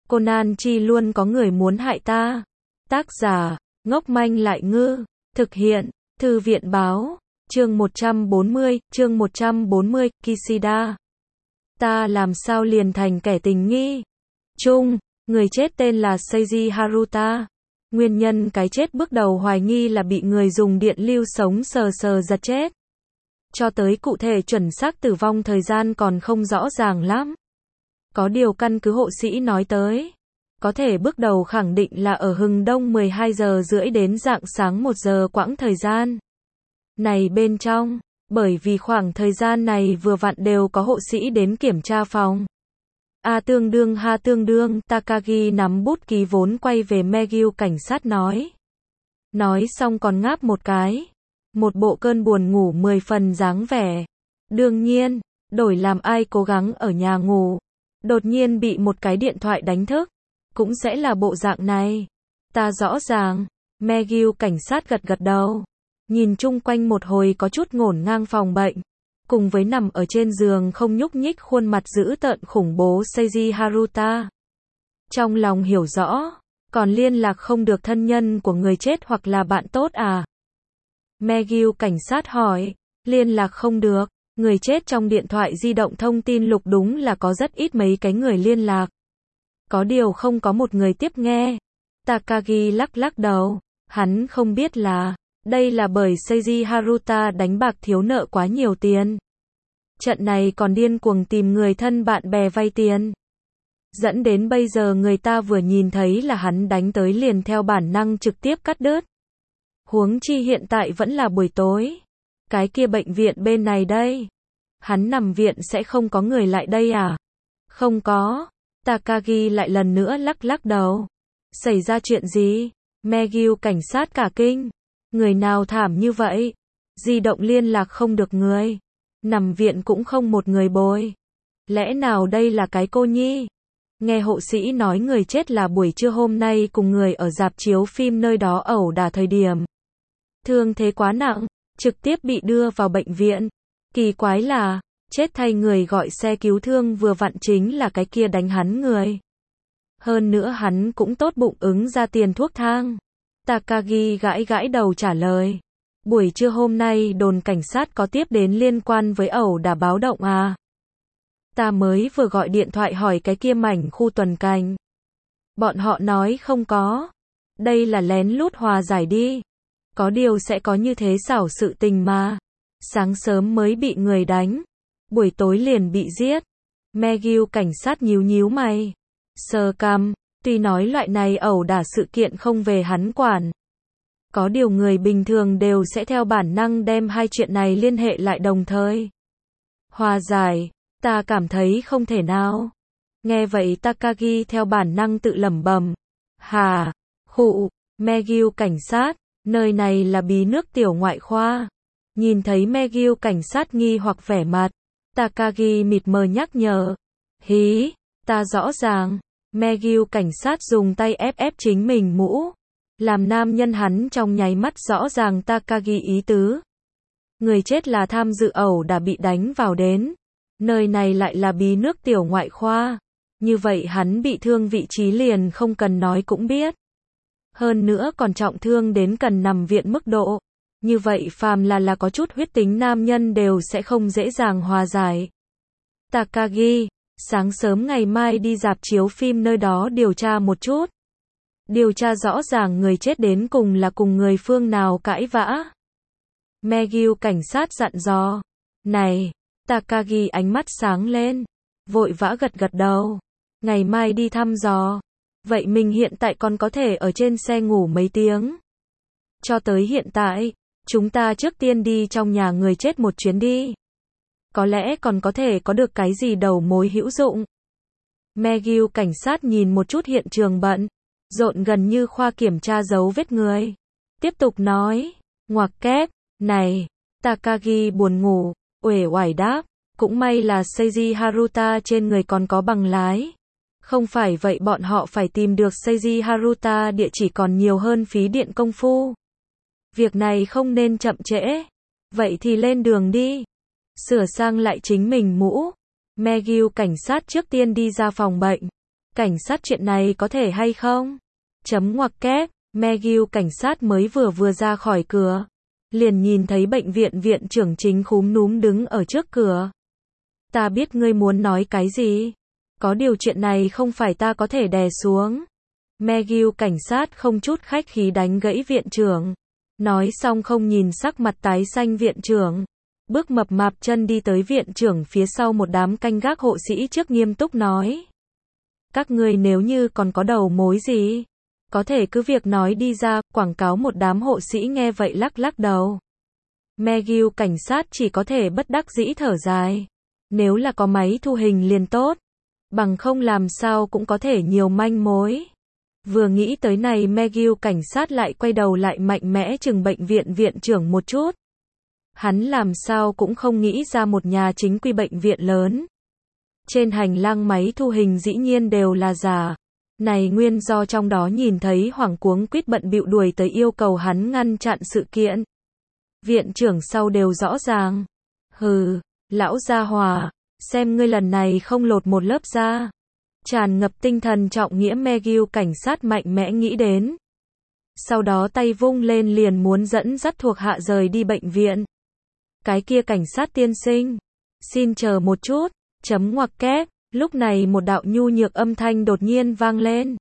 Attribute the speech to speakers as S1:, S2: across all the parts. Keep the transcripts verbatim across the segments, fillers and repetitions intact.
S1: Conan chi luôn có người muốn hại ta. Tác giả, ngốc manh lại ngư. Thực hiện, Thư viện báo. Chương một trăm bốn mươi, chương một trăm bốn mươi, Kishida. Ta làm sao liền thành kẻ tình nghi? Chung, người chết tên là Seiji Haruta. Nguyên nhân cái chết bước đầu hoài nghi là bị người dùng điện lưu sống sờ sờ giật chết. Cho tới cụ thể chuẩn xác tử vong thời gian còn không rõ ràng lắm. Có điều căn cứ hộ sĩ nói tới, có thể bước đầu khẳng định là ở hừng đông mười hai giờ rưỡi đến rạng sáng một giờ quãng thời gian này bên trong, bởi vì khoảng thời gian này vừa vặn đều có hộ sĩ đến kiểm tra phòng. A tương đương ha tương đương, Takagi nắm bút ký vốn quay về Megyu cảnh sát nói. Nói xong còn ngáp một cái. Một bộ cơn buồn ngủ mười phần dáng vẻ. Đương nhiên, đổi làm ai cố gắng ở nhà ngủ, đột nhiên bị một cái điện thoại đánh thức, cũng sẽ là bộ dạng này. Ta rõ ràng, Megyu cảnh sát gật gật đầu. Nhìn chung quanh một hồi có chút ngổn ngang phòng bệnh. Cùng với nằm ở trên giường không nhúc nhích khuôn mặt dữ tợn khủng bố Seiji Haruta. Trong lòng hiểu rõ, còn liên lạc không được thân nhân của người chết hoặc là bạn tốt à? Megyu cảnh sát hỏi, liên lạc không được, người chết trong điện thoại di động thông tin lục đúng là có rất ít mấy cái người liên lạc. Có điều không có một người tiếp nghe. Takagi lắc lắc đầu, hắn không biết là, đây là bởi Seiji Haruta đánh bạc thiếu nợ quá nhiều tiền. Trận này còn điên cuồng tìm người thân bạn bè vay tiền. Dẫn đến bây giờ người ta vừa nhìn thấy là hắn đánh tới liền theo bản năng trực tiếp cắt đứt. Huống chi hiện tại vẫn là buổi tối. Cái kia bệnh viện bên này đây. Hắn nằm viện sẽ không có người lại đây à? Không có. Takagi lại lần nữa lắc lắc đầu. Xảy ra chuyện gì? Megyu cảnh sát cả kinh. Người nào thảm như vậy? Di động liên lạc không được người. Nằm viện cũng không một người bồi. Lẽ nào đây là cái cô nhi? Nghe hộ sĩ nói người chết là buổi trưa hôm nay cùng người ở rạp chiếu phim nơi đó ẩu đả thời điểm. Thương thế quá nặng, trực tiếp bị đưa vào bệnh viện. Kỳ quái là, chết thay người gọi xe cứu thương vừa vặn chính là cái kia đánh hắn người. Hơn nữa hắn cũng tốt bụng ứng ra tiền thuốc thang. Takagi gãi gãi đầu trả lời. Buổi trưa hôm nay đồn cảnh sát có tiếp đến liên quan với ẩu đả báo động à? Ta mới vừa gọi điện thoại hỏi cái kia mảnh khu tuần cảnh. Bọn họ nói không có. Đây là lén lút hòa giải đi. Có điều sẽ có như thế xảo sự tình mà. Sáng sớm mới bị người đánh. Buổi tối liền bị giết. Megyu cảnh sát nhíu nhíu mày. Sờ cằm. Tuy nói loại này ẩu đả sự kiện không về hắn quản. Có điều người bình thường đều sẽ theo bản năng đem hai chuyện này liên hệ lại đồng thời. Hòa giải, ta cảm thấy không thể nào. Nghe vậy Takagi theo bản năng tự lẩm bẩm. Hà, khụ, Megyu cảnh sát, nơi này là bí nước tiểu ngoại khoa. Nhìn thấy Megyu cảnh sát nghi hoặc vẻ mặt, Takagi mịt mờ nhắc nhở. Hí, ta rõ ràng. Megyu cảnh sát dùng tay ép ép chính mình mũ. Làm nam nhân hắn trong nháy mắt rõ ràng Takagi ý tứ. Người chết là tham dự ẩu đã bị đánh vào đến. Nơi này lại là bí nước tiểu ngoại khoa. Như vậy hắn bị thương vị trí liền không cần nói cũng biết. Hơn nữa còn trọng thương đến cần nằm viện mức độ. Như vậy phàm là là có chút huyết tính nam nhân đều sẽ không dễ dàng hòa giải. Takagi, sáng sớm ngày mai đi rạp chiếu phim nơi đó điều tra một chút. Điều tra rõ ràng người chết đến cùng là cùng người phương nào cãi vã. Megyu cảnh sát dặn dò. Này, Takagi ánh mắt sáng lên. Vội vã gật gật đầu. Ngày mai đi thăm dò. Vậy mình hiện tại còn có thể ở trên xe ngủ mấy tiếng. Cho tới hiện tại, chúng ta trước tiên đi trong nhà người chết một chuyến đi. Có lẽ còn có thể có được cái gì đầu mối hữu dụng. Megyu cảnh sát nhìn một chút hiện trường bận. Rộn gần như khoa kiểm tra dấu vết người. Tiếp tục nói. Ngoặc kép. Này. Takagi buồn ngủ. Uể oải đáp. Cũng may là Seiji Haruta trên người còn có bằng lái. Không phải vậy bọn họ phải tìm được Seiji Haruta địa chỉ còn nhiều hơn phí điện công phu. Việc này không nên chậm trễ. Vậy thì lên đường đi. Sửa sang lại chính mình mũ. Megyu cảnh sát trước tiên đi ra phòng bệnh. Cảnh sát chuyện này có thể hay không? Chấm ngoặc kép, McGill cảnh sát mới vừa vừa ra khỏi cửa. Liền nhìn thấy bệnh viện viện trưởng chính khúm núm đứng ở trước cửa. Ta biết ngươi muốn nói cái gì. Có điều chuyện này không phải ta có thể đè xuống. McGill cảnh sát không chút khách khí đánh gãy viện trưởng. Nói xong không nhìn sắc mặt tái xanh viện trưởng. Bước mập mạp chân đi tới viện trưởng phía sau một đám canh gác hộ sĩ trước nghiêm túc nói. Các ngươi nếu như còn có đầu mối gì, có thể cứ việc nói đi ra, quảng cáo một đám hộ sĩ nghe vậy lắc lắc đầu. McGill cảnh sát chỉ có thể bất đắc dĩ thở dài. Nếu là có máy thu hình liền tốt. Bằng không làm sao cũng có thể nhiều manh mối. Vừa nghĩ tới này McGill cảnh sát lại quay đầu lại mạnh mẽ chừng bệnh viện viện trưởng một chút. Hắn làm sao cũng không nghĩ ra một nhà chính quy bệnh viện lớn. Trên hành lang máy thu hình dĩ nhiên đều là giả. Này nguyên do trong đó nhìn thấy hoảng cuống quýt bận bịu đuổi tới yêu cầu hắn ngăn chặn sự kiện. Viện trưởng sau đều rõ ràng. Hừ, lão gia hòa, xem ngươi lần này không lột một lớp da. Tràn ngập tinh thần trọng nghĩa McGill cảnh sát mạnh mẽ nghĩ đến. Sau đó tay vung lên liền muốn dẫn dắt thuộc hạ rời đi bệnh viện. Cái kia cảnh sát tiên sinh, xin chờ một chút, chấm ngoặc kép, lúc này một đạo nhu nhược âm thanh đột nhiên vang lên.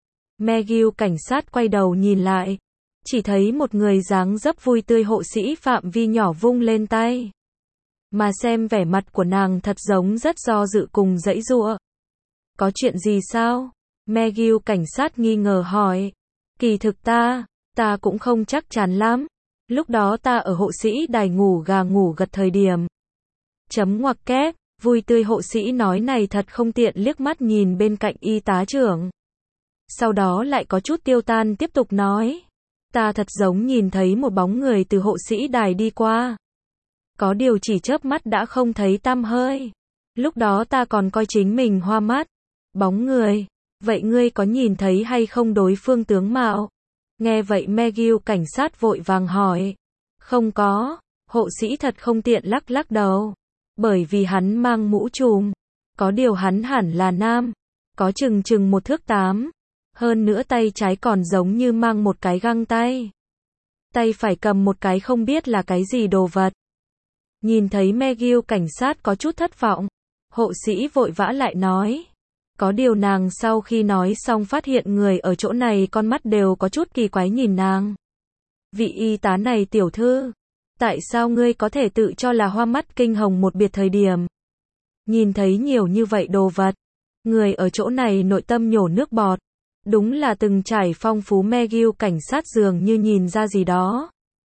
S1: McGill cảnh sát quay đầu nhìn lại, chỉ thấy một người dáng dấp vui tươi hộ sĩ phạm vi nhỏ vung lên tay. Mà xem vẻ mặt của nàng thật giống rất do dự cùng giãy giụa. Có chuyện gì sao? McGill cảnh sát nghi ngờ hỏi. Kỳ thực ta, ta cũng không chắc chắn lắm. Lúc đó ta ở hộ sĩ đài ngủ gà ngủ gật thời điểm. Chấm ngoặc kép, vui tươi hộ sĩ nói này thật không tiện liếc mắt nhìn bên cạnh y tá trưởng. Sau đó lại có chút tiêu tan tiếp tục nói. Ta thật giống nhìn thấy một bóng người từ hộ sĩ đài đi qua. Có điều chỉ chớp mắt đã không thấy tăm hơi. Lúc đó ta còn coi chính mình hoa mắt. Bóng người, vậy ngươi có nhìn thấy hay không đối phương tướng mạo? Nghe vậy McGill cảnh sát vội vàng hỏi. Không có, hộ sĩ thật không tiện lắc lắc đầu. Bởi vì hắn mang mũ trùm. Có điều hắn hẳn là nam. Có chừng chừng một thước tám. Hơn nữa tay trái còn giống như mang một cái găng tay. Tay phải cầm một cái không biết là cái gì đồ vật. Nhìn thấy McGill cảnh sát có chút thất vọng. Hộ sĩ vội vã lại nói. Có điều nàng sau khi nói xong phát hiện người ở chỗ này con mắt đều có chút kỳ quái nhìn nàng. Vị y tá này tiểu thư, tại sao ngươi có thể tự cho là hoa mắt kinh hồng một biệt thời điểm? Nhìn thấy nhiều như vậy đồ vật, người ở chỗ này nội tâm nhổ nước bọt. Đúng là từng trải phong phú McGill cảnh sát dường như nhìn ra gì đó.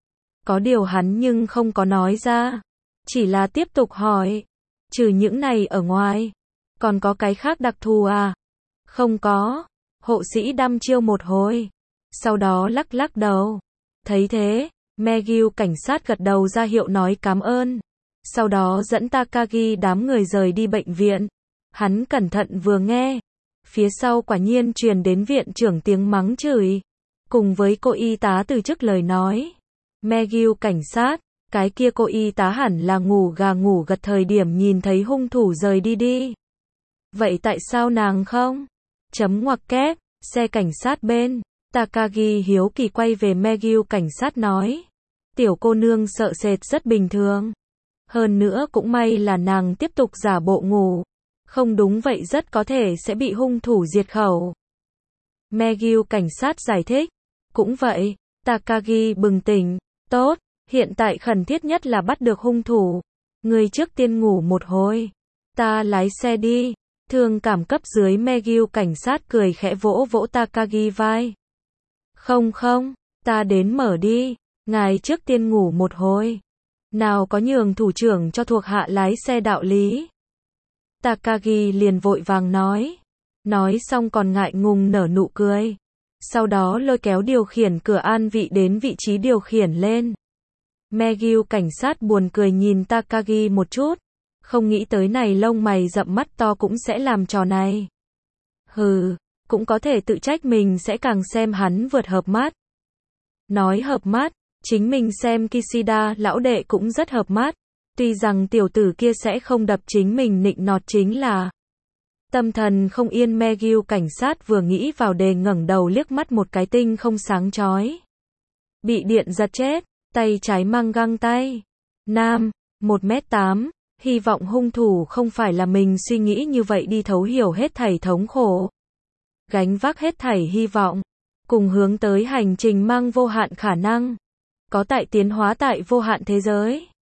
S1: Có điều hắn nhưng không có nói ra, chỉ là tiếp tục hỏi, trừ những này ở ngoài, còn có cái khác đặc thù à? Không có. Hộ sĩ đăm chiêu một hồi, sau đó lắc lắc đầu. Thấy thế, McGill cảnh sát gật đầu ra hiệu nói cảm ơn. Sau đó dẫn Takagi đám người rời đi bệnh viện. Hắn cẩn thận vừa nghe. Phía sau quả nhiên truyền đến viện trưởng tiếng mắng chửi. Cùng với cô y tá từ chức lời nói. McGill cảnh sát, cái kia cô y tá hẳn là ngủ gà ngủ gật thời điểm nhìn thấy hung thủ rời đi đi. Vậy tại sao nàng không? Chấm ngoặc kép, xe cảnh sát bên. Takagi hiếu kỳ quay về McGill cảnh sát nói. Tiểu cô nương sợ sệt rất bình thường. Hơn nữa cũng may là nàng tiếp tục giả bộ ngủ. Không đúng vậy rất có thể sẽ bị hung thủ diệt khẩu. McGill cảnh sát giải thích. Cũng vậy, Takagi bừng tỉnh. Tốt, hiện tại khẩn thiết nhất là bắt được hung thủ. Người trước tiên ngủ một hồi. Ta lái xe đi. Thương cảm cấp dưới McGill cảnh sát cười khẽ vỗ vỗ Takagi vai. Không không, ta đến mở đi. Ngài trước tiên ngủ một hồi. Nào có nhường thủ trưởng cho thuộc hạ lái xe đạo lý. Takagi liền vội vàng nói. Nói xong còn ngại ngùng nở nụ cười. Sau đó lôi kéo điều khiển cửa an vị đến vị trí điều khiển lên. McGill cảnh sát buồn cười nhìn Takagi một chút. Không nghĩ tới này lông mày rậm mắt to cũng sẽ làm trò này. Hừ, cũng có thể tự trách mình sẽ càng xem hắn vượt hợp mắt. Nói hợp mắt, chính mình xem Kishida lão đệ cũng rất hợp mắt. Tuy rằng tiểu tử kia sẽ không đập chính mình nịnh nọt chính là. Tâm thần không yên McGill cảnh sát vừa nghĩ vào đề ngẩng đầu liếc mắt một cái tinh không sáng chói. Bị điện giật chết, tay trái mang găng tay. Nam, một mét tám, hy vọng hung thủ không phải là mình suy nghĩ như vậy đi thấu hiểu hết thảy thống khổ. Gánh vác hết thảy hy vọng, cùng hướng tới hành trình mang vô hạn khả năng. Có tại tiến hóa tại vô hạn thế giới.